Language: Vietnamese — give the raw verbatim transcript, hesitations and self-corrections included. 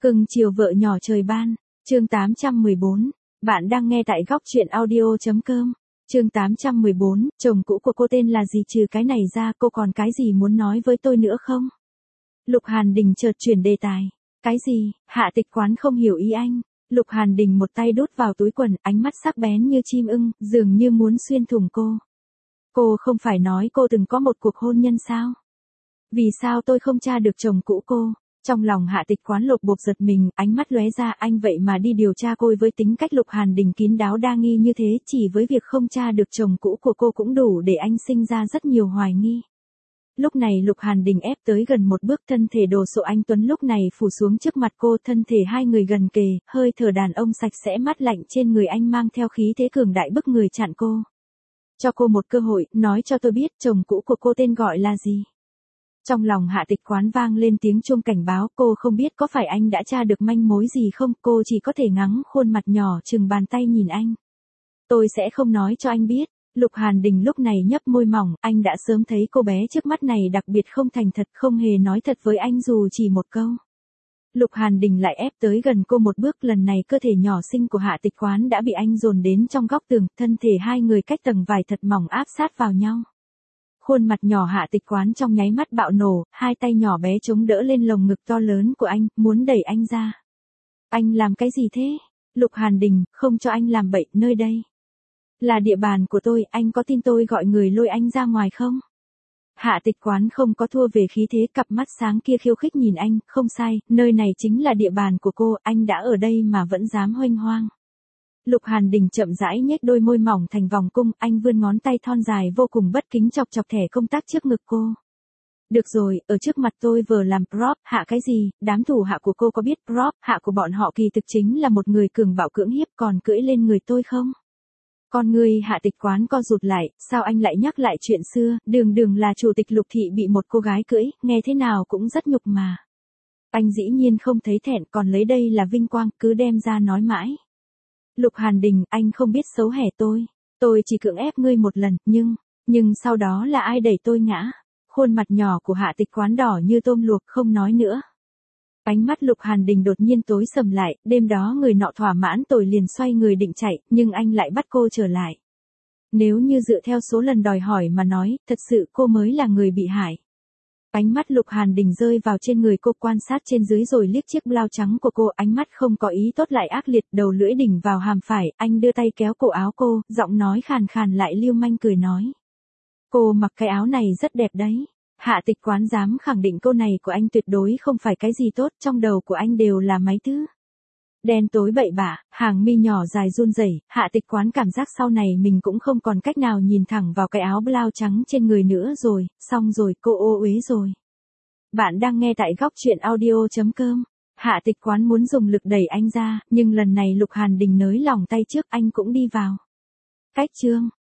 Cưng chiều vợ nhỏ trời ban, chương tám trăm mười bốn. Bạn đang nghe tại góc truyện audio.com. Chương tám trăm mười bốn, chồng cũ của cô tên là gì, trừ cái này ra cô còn cái gì muốn nói với tôi nữa không? Lục Hàn Đình chợt chuyển đề tài. Cái gì? Hạ Tịch Quán không hiểu ý anh. Lục Hàn Đình một tay đút vào túi quần, ánh mắt sắc bén như chim ưng, dường như muốn xuyên thủng cô. Cô không phải nói cô từng có một cuộc hôn nhân sao? Vì sao tôi không tra được chồng cũ cô? Trong lòng Hạ Tịch Quán lột bột giật mình, ánh mắt lóe ra, anh vậy mà đi điều tra cô. Với tính cách Lục Hàn Đình kín đáo đa nghi như thế, chỉ với việc không tra được chồng cũ của cô cũng đủ để anh sinh ra rất nhiều hoài nghi. Lúc này Lục Hàn Đình ép tới gần một bước, thân thể đồ sộ anh tuấn lúc này phủ xuống trước mặt cô, thân thể hai người gần kề, hơi thở đàn ông sạch sẽ mát lạnh trên người anh mang theo khí thế cường đại bức người chặn cô. Cho cô một cơ hội, nói cho tôi biết chồng cũ của cô tên gọi là gì. Trong lòng Hạ Tịch Quán vang lên tiếng chuông cảnh báo, cô không biết có phải anh đã tra được manh mối gì không, cô chỉ có thể ngắm khuôn mặt nhỏ chừng bàn tay nhìn anh. Tôi sẽ không nói cho anh biết. Lục Hàn Đình lúc này nhấp môi mỏng, anh đã sớm thấy cô bé trước mắt này đặc biệt không thành thật, không hề nói thật với anh dù chỉ một câu. Lục Hàn Đình lại ép tới gần cô một bước, lần này cơ thể nhỏ xinh của Hạ Tịch Quán đã bị anh dồn đến trong góc tường, thân thể hai người cách tầng vải thật mỏng áp sát vào nhau. Khuôn mặt nhỏ Hạ Tịch Quán trong nháy mắt bạo nổ, hai tay nhỏ bé chống đỡ lên lồng ngực to lớn của anh, muốn đẩy anh ra. Anh làm cái gì thế? Lục Hàn Đình, không cho anh làm bậy, nơi đây là địa bàn của tôi, anh có tin tôi gọi người lôi anh ra ngoài không? Hạ Tịch Quán không có thua về khí thế, cặp mắt sáng kia khiêu khích nhìn anh, không sai, nơi này chính là địa bàn của cô, anh đã ở đây mà vẫn dám huênh hoang. Lục Hàn Đình chậm rãi nhếch đôi môi mỏng thành vòng cung, anh vươn ngón tay thon dài vô cùng bất kính chọc chọc thẻ công tác trước ngực cô. Được rồi, ở trước mặt tôi vừa làm prop, hạ cái gì, đám thủ hạ của cô có biết prop, hạ của bọn họ kỳ thực chính là một người cường bạo cưỡng hiếp còn cưỡi lên người tôi không? Con người Hạ Tịch Quán co rụt lại, sao anh lại nhắc lại chuyện xưa, đường đường là chủ tịch Lục thị bị một cô gái cưỡi, nghe thế nào cũng rất nhục mà. Anh dĩ nhiên không thấy thẹn, còn lấy đây là vinh quang, cứ đem ra nói mãi. Lục Hàn Đình, anh không biết xấu hẻ tôi, tôi chỉ cưỡng ép ngươi một lần, nhưng, nhưng sau đó là ai đẩy tôi ngã? Khuôn mặt nhỏ của Hạ Tịch Quán đỏ như tôm luộc, không nói nữa. Ánh mắt Lục Hàn Đình đột nhiên tối sầm lại, đêm đó người nọ thỏa mãn tội liền xoay người định chạy, nhưng anh lại bắt cô trở lại. Nếu như dựa theo số lần đòi hỏi mà nói, thật sự cô mới là người bị hại. Ánh mắt Lục Hàn Đình rơi vào trên người cô, quan sát trên dưới rồi liếc chiếc blau trắng của cô, ánh mắt không có ý tốt lại ác liệt, đầu lưỡi đỉnh vào hàm phải, anh đưa tay kéo cổ áo cô, giọng nói khàn khàn lại lưu manh cười nói. Cô mặc cái áo này rất đẹp đấy. Hạ Tịch Quán dám khẳng định câu này của anh tuyệt đối không phải cái gì tốt, trong đầu của anh đều là mấy thứ đen tối bậy bạ, hàng mi nhỏ dài run rẩy. Hạ Tịch Quán cảm giác sau này mình cũng không còn cách nào nhìn thẳng vào cái áo blau trắng trên người nữa rồi, xong rồi, cô ô uế rồi. Bạn đang nghe tại góc truyện audio.com. Hạ Tịch Quán muốn dùng lực đẩy anh ra, nhưng lần này Lục Hàn Đình nới lỏng tay trước, anh cũng đi vào. Cách chương